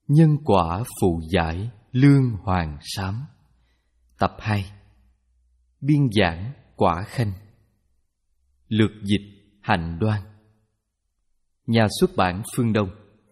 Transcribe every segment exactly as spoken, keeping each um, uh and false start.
Nhân quả phụ giải Lương Hoàng Sám. Tập hai. Biên giảng Quả Khanh. Lược dịch Hạnh Đoan. Nhà xuất bản Phương Đông.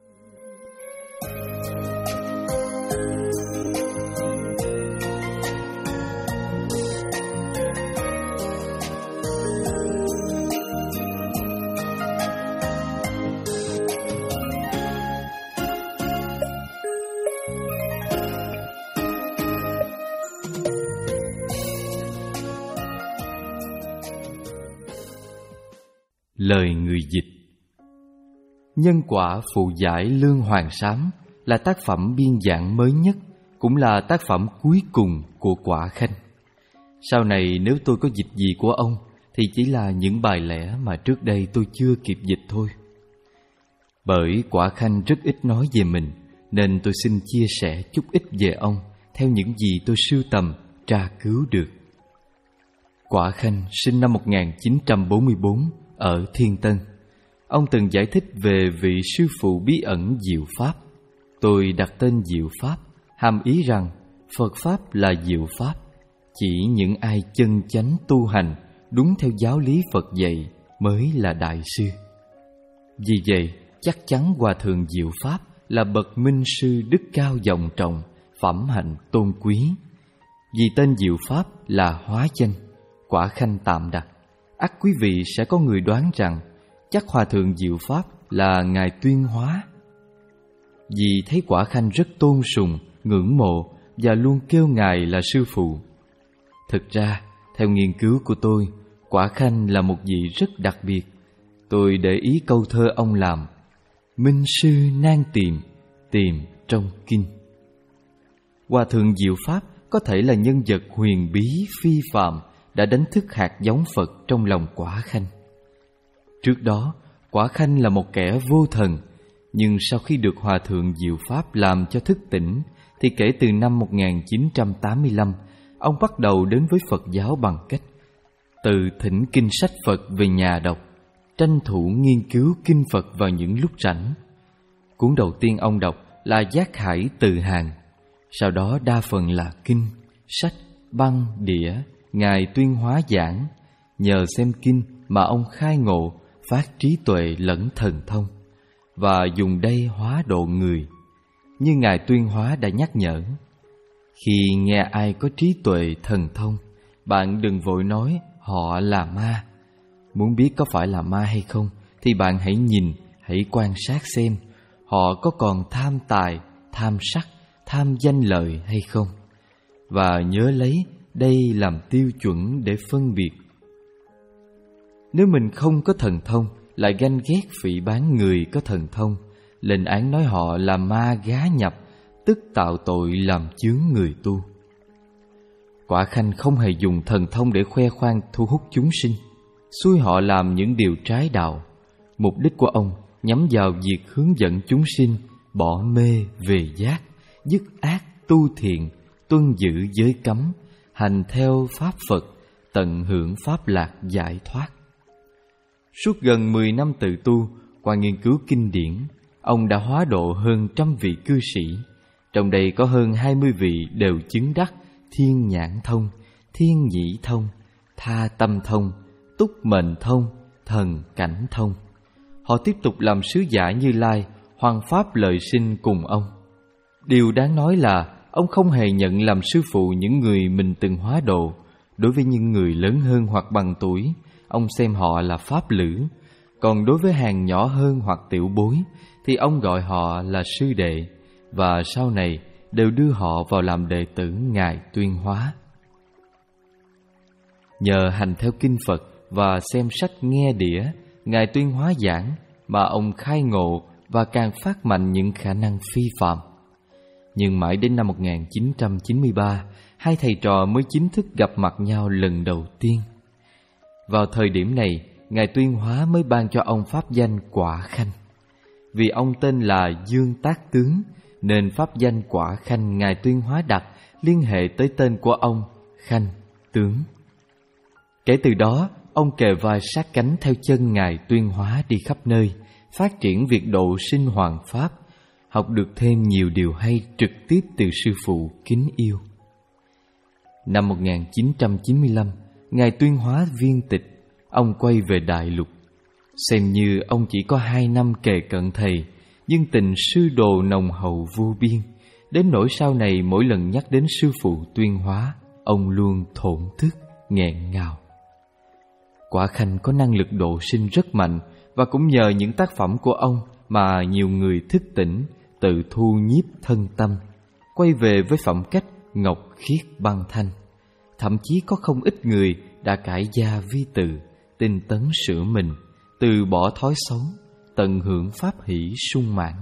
Lời người dịch. Nhân quả phụ giải Lương Hoàng Sám là tác phẩm biên giảng mới nhất, cũng là tác phẩm cuối cùng của Quả Khanh. Sau này nếu tôi có dịch gì của ông thì chỉ là những bài lẽ mà trước đây tôi chưa kịp dịch thôi. Bởi Quả Khanh rất ít nói về mình, nên tôi xin chia sẻ chút ít về ông theo những gì tôi sưu tầm, tra cứu được. Quả Khanh sinh năm một nghìn chín trăm bốn mươi tư ở Thiên Tân. Ông từng giải thích về vị sư phụ bí ẩn Diệu Pháp. Tôi đặt tên Diệu Pháp, hàm ý rằng Phật Pháp là Diệu Pháp, chỉ những ai chân chánh tu hành đúng theo giáo lý Phật dạy mới là đại sư. Vì vậy, chắc chắn Hòa Thượng Diệu Pháp là bậc minh sư đức cao vọng trọng, phẩm hạnh tôn quý. Vì tên Diệu Pháp là hóa danh, Quả Khanh tạm đặt. Ắt quý vị sẽ có người đoán rằng chắc Hòa Thượng Diệu Pháp là Ngài Tuyên Hóa. Vì thấy Quả Khanh rất tôn sùng, ngưỡng mộ và luôn kêu Ngài là sư phụ. Thực ra, theo nghiên cứu của tôi, Quả Khanh là một vị rất đặc biệt. Tôi để ý câu thơ ông làm: minh sư nan tìm, tìm trong kinh. Hòa Thượng Diệu Pháp có thể là nhân vật huyền bí phi phàm đã đánh thức hạt giống Phật trong lòng Quả Khanh. Trước đó, Quả Khanh là một kẻ vô thần, nhưng sau khi được Hòa Thượng Diệu Pháp làm cho thức tỉnh, thì kể từ năm một nghìn chín trăm tám mươi lăm, ông bắt đầu đến với Phật giáo bằng cách từ thỉnh kinh sách Phật về nhà đọc, tranh thủ nghiên cứu kinh Phật vào những lúc rảnh. Cuốn đầu tiên ông đọc là Giác Hải Từ Hàng, sau đó đa phần là kinh, sách, băng, đĩa Ngài Tuyên Hóa giảng. Nhờ xem kinh mà ông khai ngộ, phát trí tuệ lẫn thần thông, và dùng đây hóa độ người. Như Ngài Tuyên Hóa đã nhắc nhở, khi nghe ai có trí tuệ thần thông, bạn đừng vội nói họ là ma. Muốn biết có phải là ma hay không, thì bạn hãy nhìn, hãy quan sát xem họ có còn tham tài, tham sắc, tham danh lợi hay không. Và nhớ lấy đây làm tiêu chuẩn để phân biệt. Nếu mình không có thần thông, lại ganh ghét phỉ báng người có thần thông, lên án nói họ là ma gá nhập, tức tạo tội làm chướng người tu. Quả Khanh không hề dùng thần thông để khoe khoang thu hút chúng sinh, xui họ làm những điều trái đạo. Mục đích của ông nhắm vào việc hướng dẫn chúng sinh bỏ mê về giác, dứt ác tu thiện, tuân giữ giới cấm, hành theo Pháp Phật, tận hưởng Pháp lạc giải thoát. Suốt gần mười năm tự tu, qua nghiên cứu kinh điển, ông đã hóa độ hơn trăm vị cư sĩ. Trong đây có hơn hai mươi vị đều chứng đắc thiên nhãn thông, thiên nhĩ thông, tha tâm thông, túc mệnh thông, thần cảnh thông. Họ tiếp tục làm sứ giả Như Lai, hoằng pháp lợi sinh cùng ông. Điều đáng nói là ông không hề nhận làm sư phụ những người mình từng hóa độ. Đối với những người lớn hơn hoặc bằng tuổi, ông xem họ là pháp lữ. Còn đối với hàng nhỏ hơn hoặc tiểu bối, thì ông gọi họ là sư đệ, và sau này đều đưa họ vào làm đệ tử Ngài Tuyên Hóa. Nhờ hành theo kinh Phật và xem sách nghe đĩa Ngài Tuyên Hóa giảng mà ông khai ngộ và càng phát mạnh những khả năng phi phàm. Nhưng mãi đến năm một nghìn chín trăm chín mươi ba, hai thầy trò mới chính thức gặp mặt nhau lần đầu tiên. Vào thời điểm này, Ngài Tuyên Hóa mới ban cho ông pháp danh Quả Khanh. Vì ông tên là Dương Tác Tướng, nên pháp danh Quả Khanh Ngài Tuyên Hóa đặt liên hệ tới tên của ông Khanh, Tướng. Kể từ đó, ông kề vai sát cánh theo chân Ngài Tuyên Hóa đi khắp nơi, phát triển việc độ sinh hoàng pháp. học được thêm nhiều điều hay trực tiếp từ sư phụ kính yêu. Năm một nghìn chín trăm chín mươi lăm, Ngài tuyên hóa viên tịch, ông quay về Đại Lục. Xem như ông chỉ có hai năm kề cận thầy, nhưng tình sư đồ nồng hậu vô biên, đến nỗi sau này mỗi lần nhắc đến sư phụ tuyên hóa, ông luôn thổn thức, nghẹn ngào. Quả Khanh có năng lực độ sinh rất mạnh, và cũng nhờ những tác phẩm của ông mà nhiều người thức tỉnh, tự thu nhiếp thân tâm, quay về với phẩm cách ngọc khiết băng thanh. Thậm chí có không ít người đã cải gia vi từ, tinh tấn sửa mình, từ bỏ thói xấu, tận hưởng pháp hỷ sung mãn.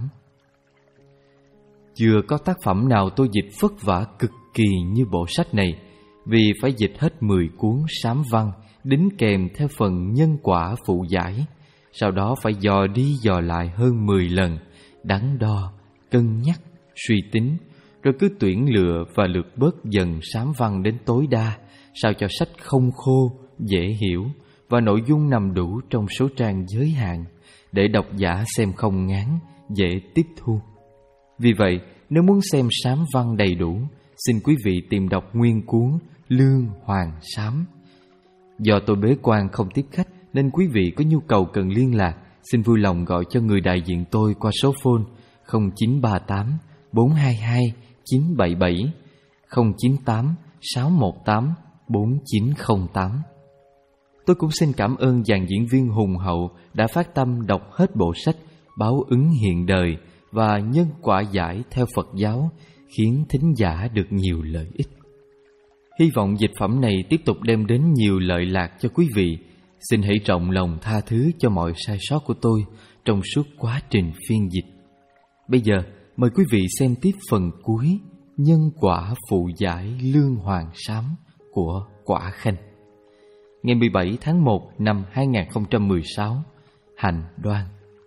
Chưa có tác phẩm nào tôi dịch vất vả cực kỳ như bộ sách này, vì phải dịch hết mười cuốn sám văn, đính kèm theo phần nhân quả phụ giải. Sau đó phải dò đi dò lại hơn mười lần, đắn đo, cân nhắc, suy tính, rồi cứ tuyển lựa và lược bớt dần sám văn đến tối đa, sao cho sách không khô, dễ hiểu và nội dung nằm đủ trong số trang giới hạn, để độc giả xem không ngán, dễ tiếp thu. Vì vậy, nếu muốn xem sám văn đầy đủ, xin quý vị tìm đọc nguyên cuốn Lương Hoàng Sám. Do tôi bế quan không tiếp khách, nên quý vị có nhu cầu cần liên lạc, xin vui lòng gọi cho người đại diện tôi qua số phone không chín ba tám bốn hai hai chín bảy bảy, không chín tám sáu một tám bốn chín không tám. Tôi cũng xin cảm ơn dàn diễn viên hùng hậu đã phát tâm đọc hết bộ sách Báo ứng hiện đời và Nhân quả giải theo Phật giáo, khiến thính giả được nhiều lợi ích. Hy vọng dịch phẩm này tiếp tục đem đến nhiều lợi lạc cho quý vị. Xin hãy rộng lòng tha thứ cho mọi sai sót của tôi trong suốt quá trình phiên dịch. Bây giờ, mời quý vị xem tiếp phần cuối Nhân quả phụ giải Lương Hoàng Sám của Quả Khanh. Ngày mười bảy tháng một năm hai nghìn không trăm mười sáu, Hành Đoan.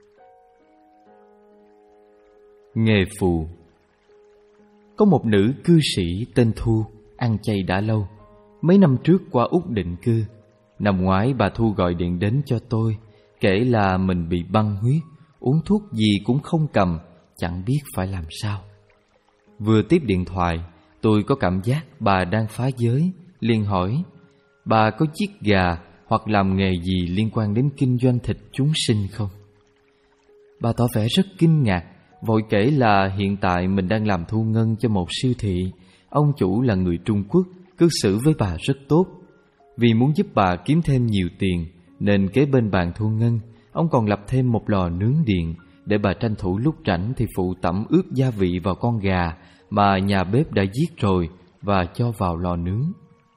Nghề phù. Có một nữ cư sĩ tên Thu, ăn chay đã lâu. Mấy năm trước qua Úc định cư. Năm ngoái bà Thu gọi điện đến cho tôi, kể là mình bị băng huyết, uống thuốc gì cũng không cầm, chẳng biết phải làm sao. Vừa tiếp điện thoại, tôi có cảm giác bà đang phá giới, liền hỏi: bà có giết gà hoặc làm nghề gì liên quan đến kinh doanh thịt chúng sinh không? Bà tỏ vẻ rất kinh ngạc, vội kể là hiện tại mình đang làm thu ngân cho một siêu thị. Ông chủ là người Trung Quốc, cư xử với bà rất tốt. Vì muốn giúp bà kiếm thêm nhiều tiền, nên kế bên bàn thu ngân, ông còn lập thêm một lò nướng điện, để bà tranh thủ lúc rảnh thì phụ tẩm ướp gia vị vào con gà mà nhà bếp đã giết rồi và cho vào lò nướng.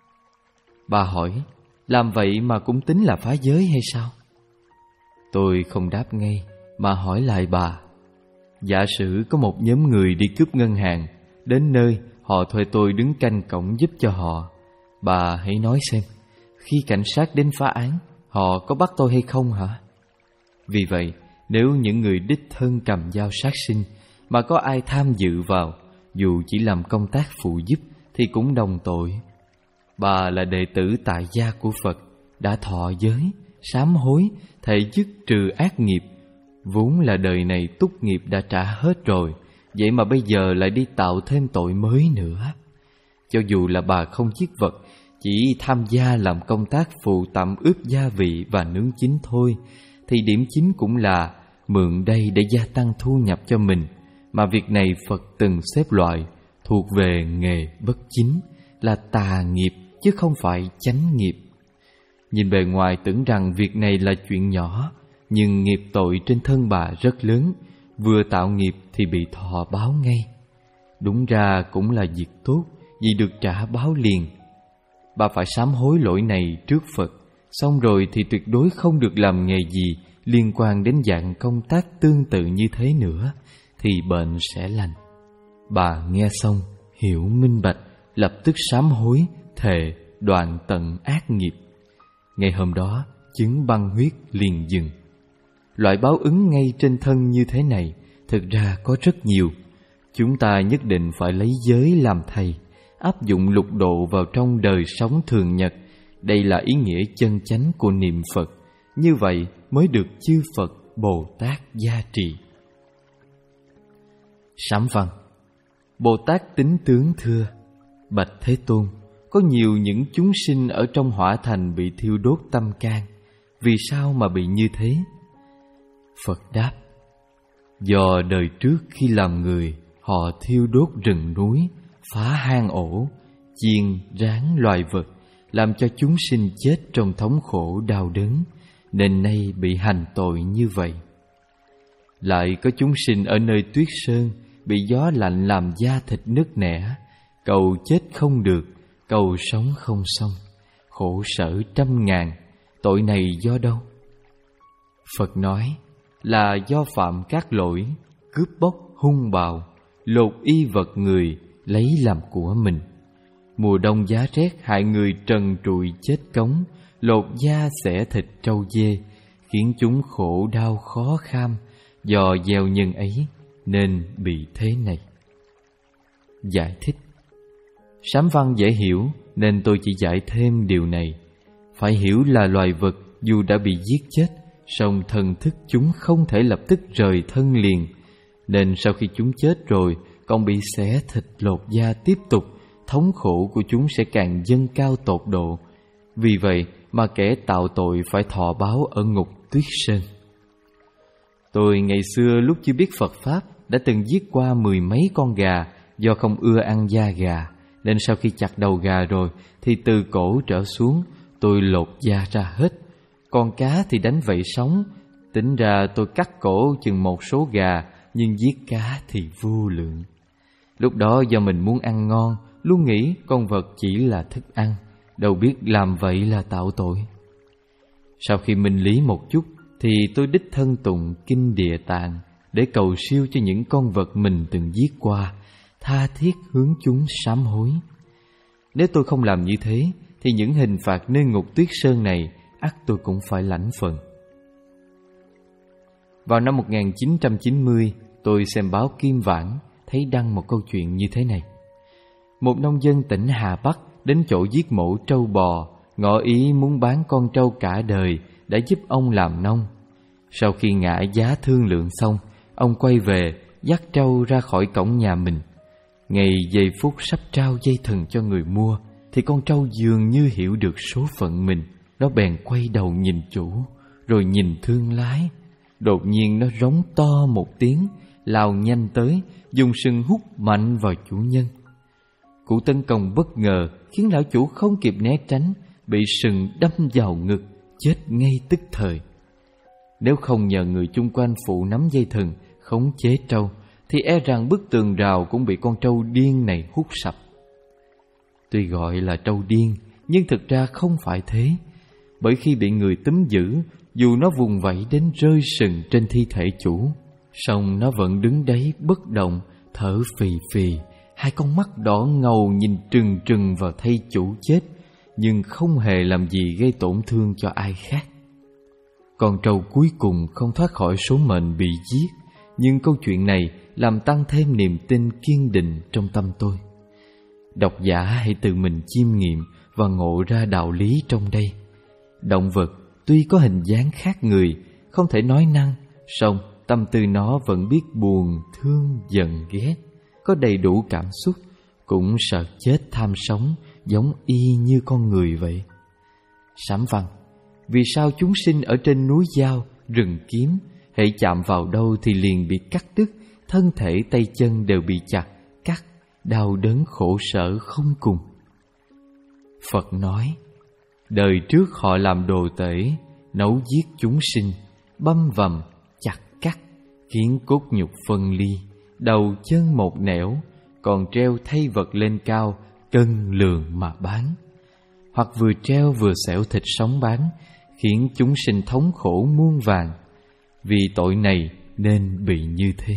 Bà hỏi: làm vậy mà cũng tính là phá giới hay sao? Tôi không đáp ngay, mà hỏi lại bà: giả sử có một nhóm người đi cướp ngân hàng, đến nơi họ thuê tôi đứng canh cổng giúp cho họ. Bà hãy nói xem, khi cảnh sát đến phá án, họ có bắt tôi hay không hả? Vì vậy, nếu những người đích thân cầm dao sát sinh mà có ai tham dự vào, dù chỉ làm công tác phụ giúp, thì cũng đồng tội. Bà là đệ tử tại gia của Phật, đã thọ giới, sám hối, thệ dứt trừ ác nghiệp. Vốn là đời này túc nghiệp đã trả hết rồi, vậy mà bây giờ lại đi tạo thêm tội mới nữa. Cho dù là bà không giết vật, chỉ tham gia làm công tác phụ tẩm ướp gia vị và nướng chín thôi, thì điểm chính cũng là mượn đây để gia tăng thu nhập cho mình. Mà việc này Phật từng xếp loại thuộc về nghề bất chính, là tà nghiệp chứ không phải chánh nghiệp. Nhìn bề ngoài tưởng rằng việc này là chuyện nhỏ, nhưng nghiệp tội trên thân bà rất lớn. Vừa tạo nghiệp thì bị thọ báo ngay. Đúng ra cũng là việc tốt, vì được trả báo liền. Bà phải sám hối lỗi này trước Phật, xong rồi thì tuyệt đối không được làm nghề gì liên quan đến dạng công tác tương tự như thế nữa, thì bệnh sẽ lành. Bà nghe xong, hiểu minh bạch, lập tức sám hối, thề đoạn tận ác nghiệp. Ngày hôm đó, chứng băng huyết liền dừng. Loại báo ứng ngay trên thân như thế này thực ra có rất nhiều. Chúng ta nhất định phải lấy giới làm thầy, áp dụng lục độ vào trong đời sống thường nhật. Đây là ý nghĩa chân chánh của niệm Phật. Như vậy mới được chư Phật Bồ Tát gia trì. Sám văn: Bồ Tát Tính Tướng thưa: Bạch Thế Tôn, có nhiều những chúng sinh ở trong hỏa thành bị thiêu đốt tâm can. Vì sao mà bị như thế? Phật đáp: Do đời trước khi làm người, họ thiêu đốt rừng núi, phá hang ổ, chiên rán loài vật, làm cho chúng sinh chết trong thống khổ đau đớn, nên nay bị hành tội như vậy. Lại có chúng sinh ở nơi tuyết sơn, bị gió lạnh làm da thịt nứt nẻ, cầu chết không được, cầu sống không xong, khổ sở trăm ngàn. Tội này do đâu? Phật nói: Là do phạm các lỗi, cướp bóc hung bạo, lột y vật người lấy làm của mình. Mùa đông giá rét hại người trần trụi chết cống, lột da xẻ thịt trâu dê, khiến chúng khổ đau khó kham. Do gieo nhân ấy nên bị thế này. Giải thích: Sám văn dễ hiểu nên tôi chỉ giải thêm điều này. Phải hiểu là loài vật dù đã bị giết chết, song thần thức chúng không thể lập tức rời thân liền, nên sau khi chúng chết rồi còn bị xẻ thịt lột da tiếp tục, thống khổ của chúng sẽ càng dâng cao tột độ. Vì vậy mà kẻ tạo tội phải thọ báo ở ngục tuyết sơn. Tôi ngày xưa lúc chưa biết Phật Pháp đã từng giết qua mười mấy con gà, do không ưa ăn da gà, nên sau khi chặt đầu gà rồi thì từ cổ trở xuống tôi lột da ra hết. Con cá thì đánh vảy sống. Tính ra tôi cắt cổ chừng một số gà, nhưng giết cá thì vô lượng. Lúc đó do mình muốn ăn ngon, luôn nghĩ con vật chỉ là thức ăn, đâu biết làm vậy là tạo tội. Sau khi minh lý một chút thì tôi đích thân tụng kinh Địa Tạng để cầu siêu cho những con vật mình từng giết qua, tha thiết hướng chúng sám hối. Nếu tôi không làm như thế thì những hình phạt nơi ngục tuyết sơn này ắt tôi cũng phải lãnh phần. Vào năm một nghìn chín trăm chín mươi, tôi xem báo Kim Vãng, thấy đăng một câu chuyện như thế này. Một nông dân tỉnh Hà Bắc đến chỗ giết mổ trâu bò, ngỏ ý muốn bán con trâu cả đời đã giúp ông làm nông. Sau khi ngã giá thương lượng xong, ông quay về dắt trâu ra khỏi cổng nhà mình. Ngày giây phút sắp trao dây thừng cho người mua thì con trâu dường như hiểu được số phận mình. Nó bèn quay đầu nhìn chủ, rồi nhìn thương lái. Đột nhiên nó rống to một tiếng, lao nhanh tới, dùng sừng hút mạnh vào chủ nhân. Cú tấn công bất ngờ khiến lão chủ không kịp né tránh, bị sừng đâm vào ngực, chết ngay tức thời. Nếu không nhờ người chung quanh phụ nắm dây thừng khống chế trâu thì e rằng bức tường rào cũng bị con trâu điên này hút sập. Tuy gọi là trâu điên, nhưng thực ra không phải thế. Bởi khi bị người túm giữ, dù nó vùng vẫy đến rơi sừng trên thi thể chủ, song nó vẫn đứng đấy bất động, thở phì phì, hai con mắt đỏ ngầu nhìn trừng trừng vào thây chủ chết, nhưng không hề làm gì gây tổn thương cho ai khác. Con trâu cuối cùng không thoát khỏi số mệnh bị giết, nhưng câu chuyện này làm tăng thêm niềm tin kiên định trong tâm tôi. Độc giả hãy tự mình chiêm nghiệm và ngộ ra đạo lý trong đây. Động vật tuy có hình dáng khác người, không thể nói năng, song tâm tư nó vẫn biết buồn, thương, giận, ghét, có đầy đủ cảm xúc, cũng sợ chết tham sống, giống y như con người vậy. Sám văn: Vì sao chúng sinh ở trên núi dao, rừng kiếm, hễ chạm vào đâu thì liền bị cắt đứt, thân thể tay chân đều bị chặt, cắt, đau đớn khổ sở không cùng? Phật nói: Đời trước họ làm đồ tể, nấu giết chúng sinh, băm vằm, chặt cắt, khiến cốt nhục phân ly, đầu chân một nẻo, còn treo thay vật lên cao, cân lường mà bán. Hoặc vừa treo vừa xẻo thịt sống bán, khiến chúng sinh thống khổ muôn vàn. Vì tội này nên bị như thế.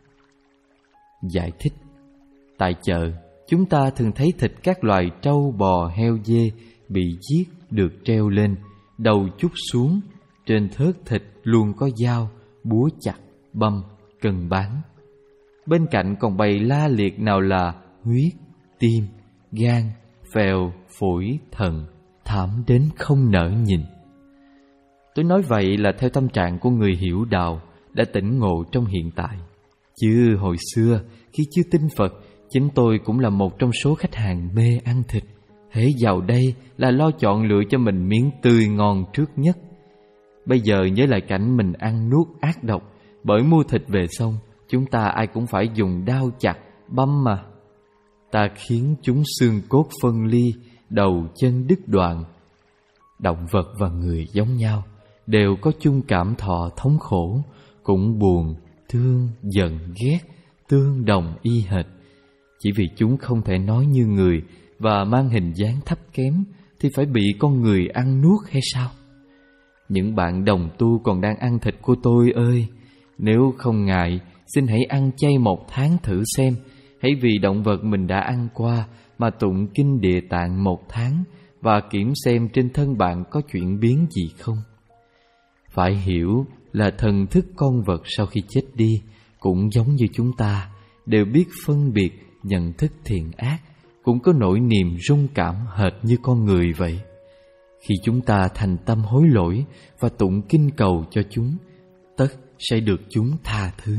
Giải thích: Tại chợ, chúng ta thường thấy thịt các loài trâu, bò, heo, dê bị giết được treo lên, đầu chút xuống, trên thớt thịt luôn có dao, búa chặt, băm, cân bán. Bên cạnh còn bày la liệt nào là huyết, tim, gan, phèo, phổi, thận, thảm đến không nỡ nhìn. Tôi nói vậy là theo tâm trạng của người hiểu đạo, đã tỉnh ngộ trong hiện tại. Chứ hồi xưa, khi chưa tin Phật, chính tôi cũng là một trong số khách hàng mê ăn thịt. Hễ vào đây là lo chọn lựa cho mình miếng tươi ngon trước nhất. Bây giờ nhớ lại cảnh mình ăn nuốt ác độc, bởi mua thịt về xong, chúng ta ai cũng phải dùng dao chặt, băm mà. Ta khiến chúng xương cốt phân ly, đầu chân đứt đoạn. Động vật và người giống nhau, đều có chung cảm thọ thống khổ, cũng buồn, thương, giận, ghét, tương đồng y hệt. Chỉ vì chúng không thể nói như người và mang hình dáng thấp kém thì phải bị con người ăn nuốt hay sao? Những bạn đồng tu còn đang ăn thịt của tôi ơi, nếu không ngại, xin hãy ăn chay một tháng thử xem. Hãy vì động vật mình đã ăn qua mà tụng kinh Địa Tạng một tháng, và kiểm xem trên thân bạn có chuyển biến gì không. Phải hiểu là thần thức con vật sau khi chết đi cũng giống như chúng ta, đều biết phân biệt, nhận thức thiện ác, cũng có nỗi niềm rung cảm hệt như con người vậy. Khi chúng ta thành tâm hối lỗi và tụng kinh cầu cho chúng, tất sẽ được chúng tha thứ.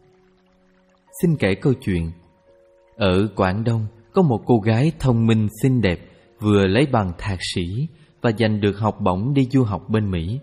Xin kể câu chuyện. Ở Quảng Đông có một cô gái thông minh xinh đẹp, vừa lấy bằng thạc sĩ và giành được học bổng đi du học bên Mỹ.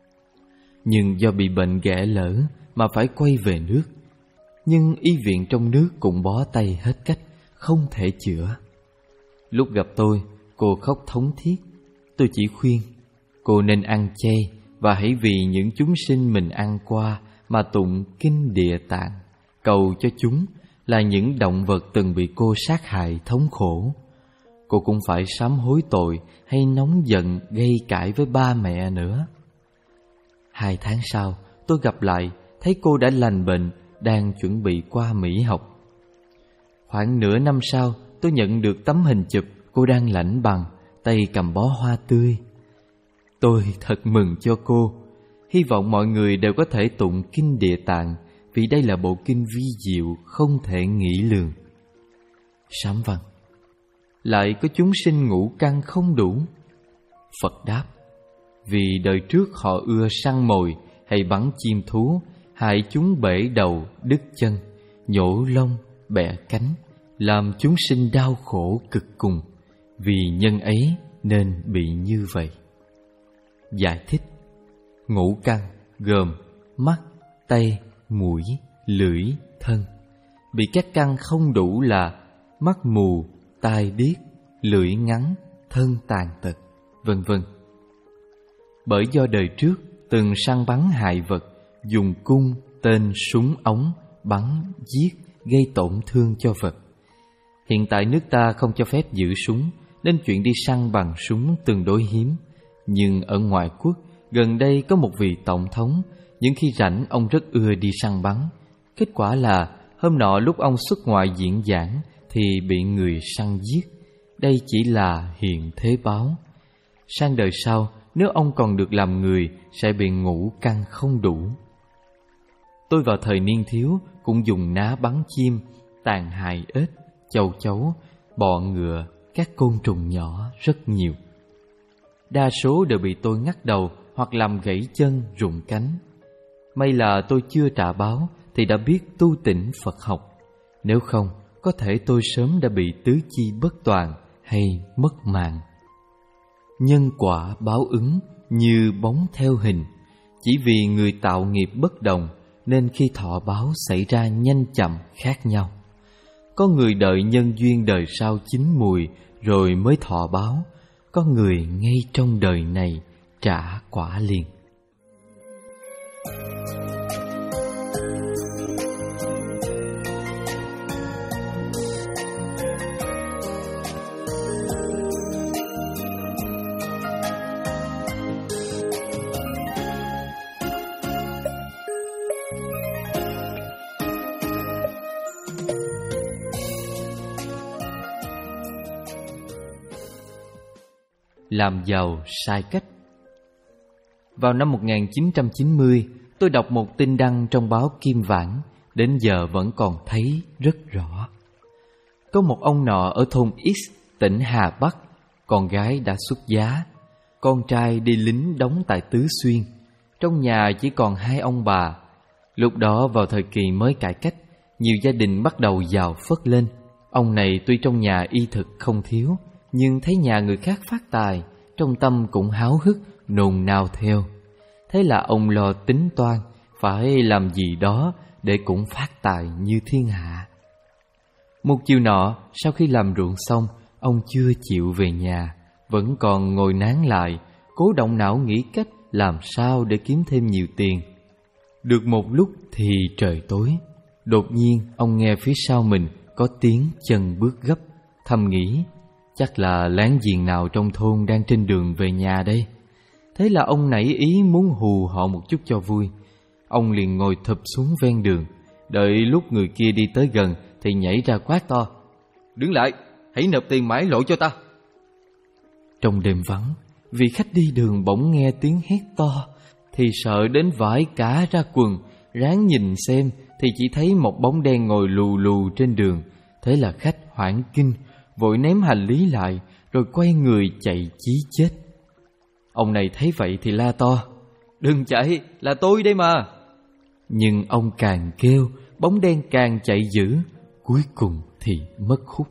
Nhưng do bị bệnh ghẻ lở mà phải quay về nước. Nhưng y viện trong nước cũng bó tay hết cách, không thể chữa. Lúc gặp tôi, cô khóc thống thiết. Tôi chỉ khuyên cô nên ăn chay và hãy vì những chúng sinh mình ăn qua mà tụng kinh Địa Tạng, cầu cho chúng là những động vật từng bị cô sát hại thống khổ. Cô cũng phải sám hối tội hay nóng giận gây cãi với ba mẹ nữa. Hai tháng sau, tôi gặp lại, thấy cô đã lành bệnh, đang chuẩn bị qua Mỹ học. Khoảng nửa năm sau, tôi nhận được tấm hình chụp cô đang lãnh bằng, tay cầm bó hoa tươi. Tôi thật mừng cho cô. Hy vọng mọi người đều có thể tụng kinh Địa Tạng, vì đây là bộ kinh vi diệu không thể nghĩ lường. Sám văn. Lại có chúng sinh ngũ căn không đủ. Phật đáp: vì đời trước họ ưa săn mồi hay bắn chim thú, hại chúng bể đầu, đứt chân, nhổ lông, bẻ cánh, làm chúng sinh đau khổ cực cùng. Vì nhân ấy nên bị như vậy. Giải thích. Ngũ căn gồm mắt, tay, mũi, lưỡi, thân. Bị các căn không đủ là mắt mù, tai điếc, lưỡi ngắn, thân tàn tật, vân vân. Bởi do đời trước từng săn bắn hại vật, dùng cung, tên, súng ống, bắn, giết, gây tổn thương cho vật. Hiện tại nước ta không cho phép giữ súng, nên chuyện đi săn bằng súng tương đối hiếm. Nhưng ở ngoại quốc, gần đây có một vị tổng thống, những khi rảnh ông rất ưa đi săn bắn. Kết quả là hôm nọ lúc ông xuất ngoại diễn giảng thì bị người săn giết. Đây chỉ là hiện thế báo. Sang đời sau, nếu ông còn được làm người, sẽ bị ngũ căn không đủ. Tôi vào thời niên thiếu cũng dùng ná bắn chim, tàn hại ếch, châu chấu, bọ ngựa, các côn trùng nhỏ rất nhiều. Đa số đều bị tôi ngắt đầu hoặc làm gãy chân, rụng cánh. May là tôi chưa trả báo thì đã biết tu tỉnh Phật học. Nếu không, có thể tôi sớm đã bị tứ chi bất toàn hay mất mạng. Nhân quả báo ứng như bóng theo hình. Chỉ vì người tạo nghiệp bất đồng nên khi thọ báo xảy ra nhanh chậm khác nhau. Có người đợi nhân duyên đời sau chín mùi rồi mới thọ báo. Có người ngay trong đời này trả quả liền. Làm giàu sai cách. Vào năm một nghìn chín trăm chín mươi, tôi đọc một tin đăng trong báo Kim Vãng, đến giờ vẫn còn thấy rất rõ. Có một ông nọ ở thôn X, tỉnh Hà Bắc, con gái đã xuất giá, con trai đi lính đóng tại Tứ Xuyên. Trong nhà chỉ còn hai ông bà. Lúc đó vào thời kỳ mới cải cách, Nhiều gia đình bắt đầu giàu phất lên. Ông này tuy trong nhà y thực không thiếu, nhưng thấy nhà người khác phát tài, trong tâm cũng háo hức, nôn nao theo. Thế là ông lo tính toan phải làm gì đó để cũng phát tài như thiên hạ. Một chiều nọ, sau khi làm ruộng xong, ông chưa chịu về nhà, vẫn còn ngồi nán lại, cố động não nghĩ cách làm sao để kiếm thêm nhiều tiền. Được một lúc thì trời tối. Đột nhiên ông nghe phía sau mình có tiếng chân bước gấp, thầm nghĩ chắc là láng giềng nào trong thôn đang trên đường về nhà đây. Thế là ông nảy ý muốn hù họ một chút cho vui. Ông liền ngồi thụp xuống ven đường, đợi lúc người kia đi tới gần thì nhảy ra quát to: "Đứng lại, hãy nộp tiền mãi lộ cho ta." Trong đêm vắng, vị khách đi đường bỗng nghe tiếng hét to thì sợ đến vải cả ra quần, ráng nhìn xem thì chỉ thấy một bóng đen ngồi lù lù trên đường. Thế là khách hoảng kinh, vội ném hành lý lại rồi quay người chạy chí chết. Ông này thấy vậy thì la to: "Đừng chạy, là tôi đây mà." Nhưng ông càng kêu, bóng đen càng chạy dữ, cuối cùng thì mất hút.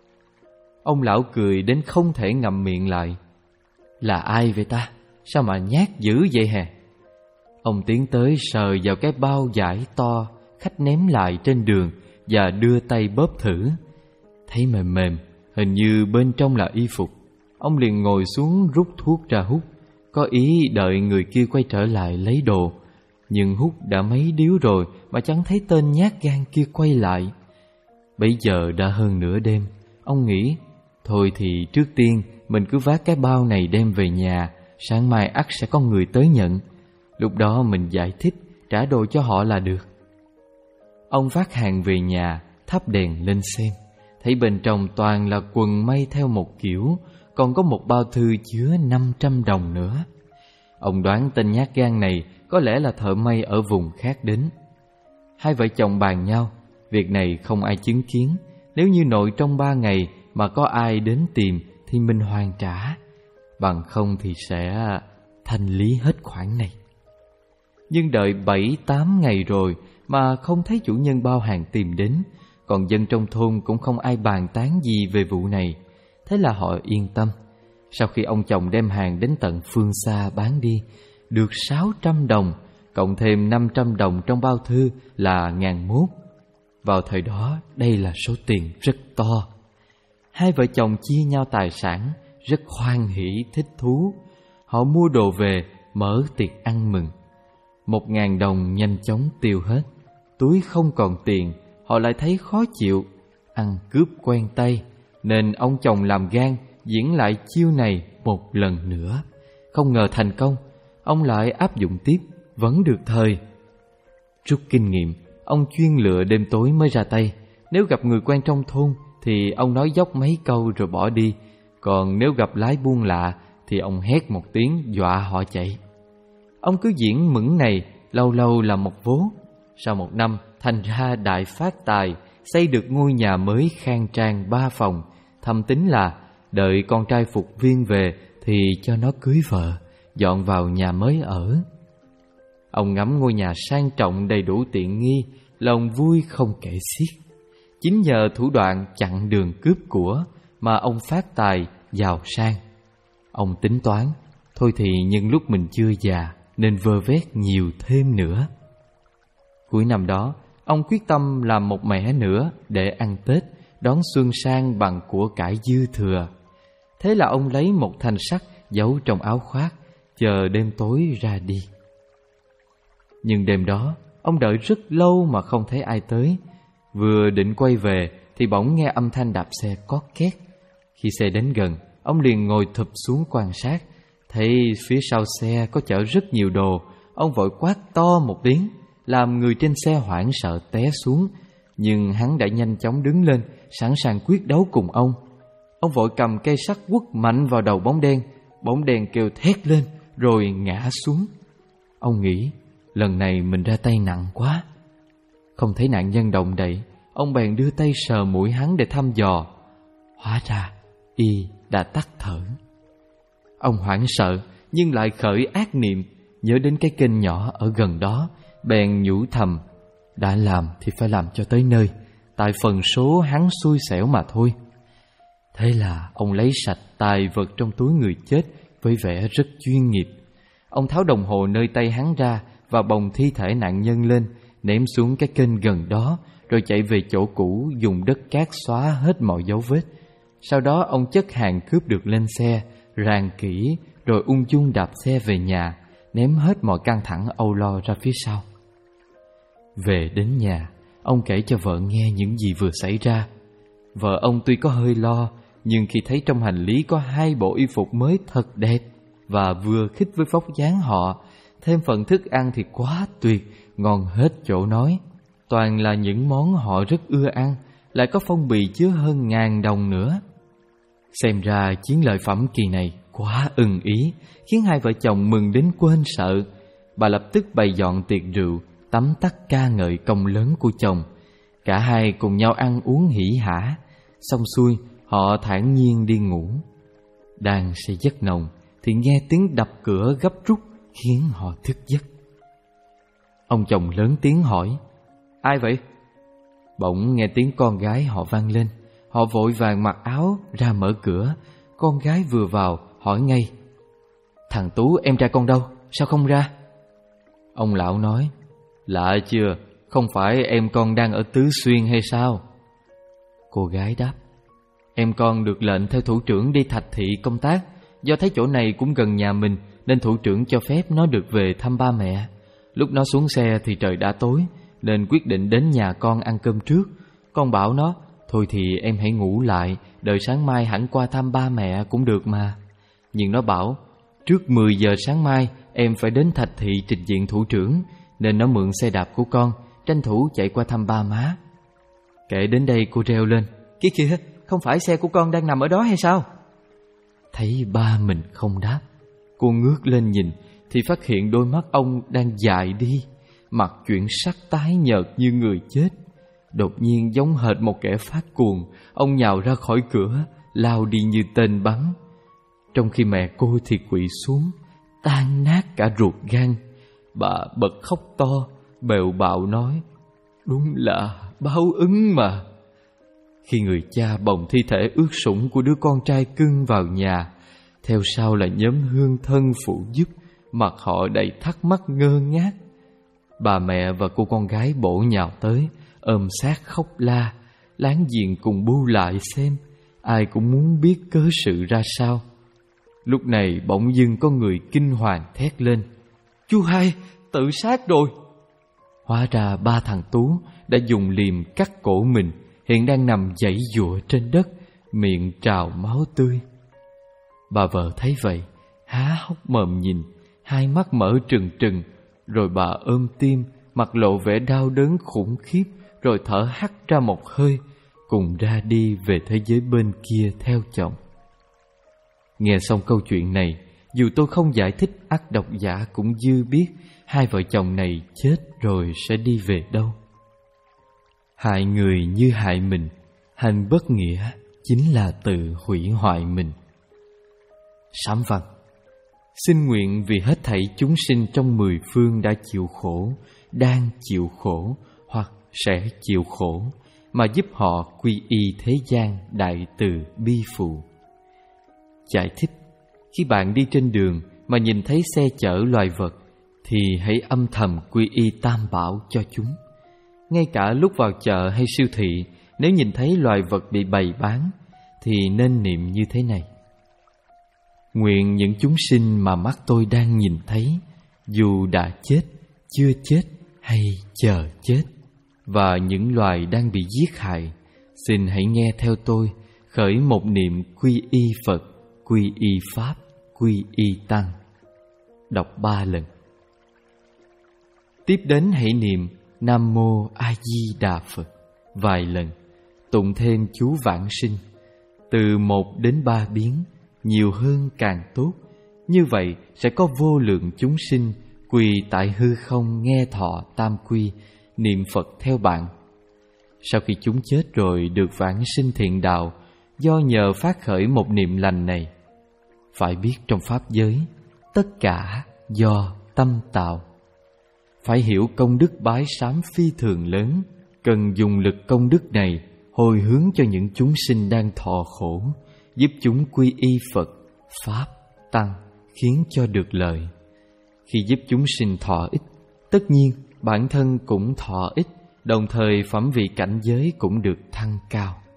Ông lão cười đến không thể ngậm miệng lại: "Là ai vậy ta? Sao mà nhát dữ vậy hè?" Ông tiến tới sờ vào cái bao vải to khách ném lại trên đường và đưa tay bóp thử. Thấy mềm mềm, hình như bên trong là y phục. Ông liền ngồi xuống rút thuốc ra hút, có ý đợi người kia quay trở lại lấy đồ. Nhưng hút đã mấy điếu rồi mà chẳng thấy tên nhát gan kia quay lại. Bấy giờ đã hơn nửa đêm. Ông nghĩ thôi thì trước tiên mình cứ vác cái bao này đem về nhà, sáng mai ắt sẽ có người tới nhận. Lúc đó mình giải thích, trả đồ cho họ là được. Ông vác hàng về nhà, thắp đèn lên xem, thấy bên trong toàn là quần may theo một kiểu, còn có một bao thư chứa năm trăm đồng nữa. Ông đoán tên nhát gan này có lẽ là thợ may ở vùng khác đến. Hai vợ chồng bàn nhau, việc này không ai chứng kiến. Nếu như nội trong ba ngày mà có ai đến tìm thì mình hoàn trả, bằng không thì sẽ thanh lý hết khoản này. Nhưng đợi bảy tám ngày rồi mà không thấy chủ nhân bao hàng tìm đến, còn dân trong thôn cũng không ai bàn tán gì về vụ này. Thế là họ yên tâm. Sau khi ông chồng đem hàng đến tận phương xa bán đi, được sáu trăm đồng, cộng thêm năm trăm đồng trong bao thư là ngàn mốt. Vào thời đó, đây là số tiền rất to. Hai vợ chồng chia nhau tài sản, rất hoan hỉ thích thú. Họ mua đồ về, mở tiệc ăn mừng. Một ngàn đồng nhanh chóng tiêu hết. Túi không còn tiền, họ lại thấy khó chịu. Ăn cướp quen tay, nên ông chồng làm gan diễn lại chiêu này một lần nữa. Không ngờ thành công, ông lại áp dụng tiếp, vẫn được thời. Rút kinh nghiệm, ông chuyên lựa đêm tối mới ra tay. Nếu gặp người quen trong thôn thì ông nói dốc mấy câu rồi bỏ đi. Còn nếu gặp lái buôn lạ thì ông hét một tiếng dọa họ chạy. Ông cứ diễn mững này, lâu lâu là một vố. Sau một năm, thành ra đại phát tài, xây được ngôi nhà mới khang trang ba phòng. Thầm tính là đợi con trai phục viên về thì cho nó cưới vợ, dọn vào nhà mới ở. Ông ngắm ngôi nhà sang trọng đầy đủ tiện nghi, lòng vui không kể xiết. Chính nhờ thủ đoạn chặn đường cướp của mà ông phát tài giàu sang. Ông tính toán, thôi thì nhân lúc mình chưa già nên vơ vét nhiều thêm nữa. Cuối năm đó, ông quyết tâm làm một mẻ nữa để ăn Tết, đón xuân sang bằng của cải dư thừa. Thế là ông lấy một thanh sắt giấu trong áo khoác, chờ đêm tối ra đi. Nhưng đêm đó, ông đợi rất lâu mà không thấy ai tới. Vừa định quay về thì bỗng nghe âm thanh đạp xe cót két. Khi xe đến gần, ông liền ngồi thụp xuống quan sát. Thấy phía sau xe có chở rất nhiều đồ, ông vội quát to một tiếng, làm người trên xe hoảng sợ té xuống. Nhưng hắn đã nhanh chóng đứng lên, sẵn sàng quyết đấu cùng ông. Ông vội cầm cây sắt quất mạnh vào đầu bóng đen. Bóng đen kêu thét lên rồi ngã xuống. Ông nghĩ lần này mình ra tay nặng quá. Không thấy nạn nhân động đậy, ông bèn đưa tay sờ mũi hắn để thăm dò. Hóa ra y đã tắt thở. Ông hoảng sợ nhưng lại khởi ác niệm, nhớ đến cái kênh nhỏ ở gần đó, bèn nhủ thầm: đã làm thì phải làm cho tới nơi, tại phần số hắn xui xẻo mà thôi. Thế là ông lấy sạch tài vật trong túi người chết với vẻ rất chuyên nghiệp. Ông tháo đồng hồ nơi tay hắn ra và bồng thi thể nạn nhân lên, ném xuống cái kênh gần đó, rồi chạy về chỗ cũ dùng đất cát xóa hết mọi dấu vết. Sau đó ông chất hàng cướp được lên xe, ràng kỹ, rồi ung dung đạp xe về nhà, ném hết mọi căng thẳng âu lo ra phía sau. Về đến nhà, ông kể cho vợ nghe những gì vừa xảy ra. Vợ ông tuy có hơi lo, nhưng khi thấy trong hành lý có hai bộ y phục mới thật đẹp và vừa khít với vóc dáng họ, thêm phần thức ăn thì quá tuyệt, ngon hết chỗ nói. Toàn là những món họ rất ưa ăn, lại có phong bì chứa hơn ngàn đồng nữa. Xem ra chiến lợi phẩm kỳ này quá ưng ý, khiến hai vợ chồng mừng đến quên sợ. Bà lập tức bày dọn tiệc rượu, tắm tắt ca ngợi công lớn của chồng. Cả hai cùng nhau ăn uống hỉ hả. Xong xuôi, họ thản nhiên đi ngủ. Đang say giấc nồng thì nghe tiếng đập cửa gấp rút khiến họ thức giấc. Ông chồng lớn tiếng hỏi: "Ai vậy?" Bỗng nghe tiếng con gái họ vang lên. Họ vội vàng mặc áo ra mở cửa. Con gái vừa vào hỏi ngay: "Thằng Tú em trai con đâu? Sao không ra?" Ông lão nói: "Lạ chưa, không phải em con đang ở Tứ Xuyên hay sao?" Cô gái đáp: "Em con được lệnh theo thủ trưởng đi Thạch Thị công tác. Do thấy chỗ này cũng gần nhà mình nên thủ trưởng cho phép nó được về thăm ba mẹ. Lúc nó xuống xe thì trời đã tối, nên quyết định đến nhà con ăn cơm trước. Con bảo nó, thôi thì em hãy ngủ lại, đợi sáng mai hẳn qua thăm ba mẹ cũng được mà. Nhưng nó bảo, trước mười giờ sáng mai em phải đến Thạch Thị trình diện thủ trưởng, nên nó mượn xe đạp của con, tranh thủ chạy qua thăm ba má." Kể đến đây cô reo lên: "Kìa kìa, không phải xe của con đang nằm ở đó hay sao?" Thấy ba mình không đáp, cô ngước lên nhìn thì phát hiện đôi mắt ông đang dại đi, mặt chuyển sắc tái nhợt như người chết. Đột nhiên giống hệt một kẻ phát cuồng, ông nhào ra khỏi cửa, lao đi như tên bắn. Trong khi mẹ cô thì quỵ xuống, tan nát cả ruột gan. Bà bật khóc to, bèo bạo nói: "Đúng là báo ứng mà." Khi người cha bồng thi thể ướt sũng của đứa con trai cưng vào nhà, theo sau là nhóm hương thân phụ giúp, mặt họ đầy thắc mắc ngơ ngác. Bà mẹ và cô con gái bổ nhào tới, ôm sát khóc la. Láng giềng cùng bu lại xem, ai cũng muốn biết cớ sự ra sao. Lúc này bỗng dưng có người kinh hoàng thét lên: "Chú hai, tự sát rồi!" Hóa ra ba thằng Tú đã dùng liềm cắt cổ mình, hiện đang nằm giãy giụa trên đất, miệng trào máu tươi. Bà vợ thấy vậy, há hốc mồm nhìn, hai mắt mở trừng trừng, rồi bà ôm tim, mặt lộ vẻ đau đớn khủng khiếp, rồi thở hắt ra một hơi, cùng ra đi về thế giới bên kia theo chồng. Nghe xong câu chuyện này, dù tôi không giải thích, ắt độc giả cũng dư biết hai vợ chồng này chết rồi sẽ đi về đâu. Hại người như hại mình, hành bất nghĩa chính là tự hủy hoại mình. Sám văn: xin nguyện vì hết thảy chúng sinh trong mười phương đã chịu khổ, đang chịu khổ hoặc sẽ chịu khổ, mà giúp họ quy y thế gian đại từ bi phụ. Giải thích: khi bạn đi trên đường mà nhìn thấy xe chở loài vật thì hãy âm thầm quy y tam bảo cho chúng. Ngay cả lúc vào chợ hay siêu thị, nếu nhìn thấy loài vật bị bày bán thì nên niệm như thế này: nguyện những chúng sinh mà mắt tôi đang nhìn thấy, dù đã chết, chưa chết hay chờ chết, và những loài đang bị giết hại, xin hãy nghe theo tôi khởi một niệm quy y Phật, quy y Pháp, quy y Tăng. Đọc ba lần. Tiếp đến hãy niệm Nam Mô A Di Đà Phật vài lần, tụng thêm chú vãng sinh, từ một đến ba biến, nhiều hơn càng tốt. Như vậy sẽ có vô lượng chúng sinh quỳ tại hư không nghe thọ tam quy, niệm Phật theo bạn. Sau khi chúng chết rồi được vãng sinh thiện đạo, do nhờ phát khởi một niệm lành này. Phải biết trong pháp giới, tất cả do tâm tạo. phải hiểu công đức bái sám phi thường lớn, cần dùng lực công đức này hồi hướng cho những chúng sinh đang thọ khổ, giúp chúng quy y Phật, Pháp, Tăng, khiến cho được lợi. Khi giúp chúng sinh thọ ích, tất nhiên bản thân cũng thọ ích, đồng thời phẩm vị cảnh giới cũng được thăng cao.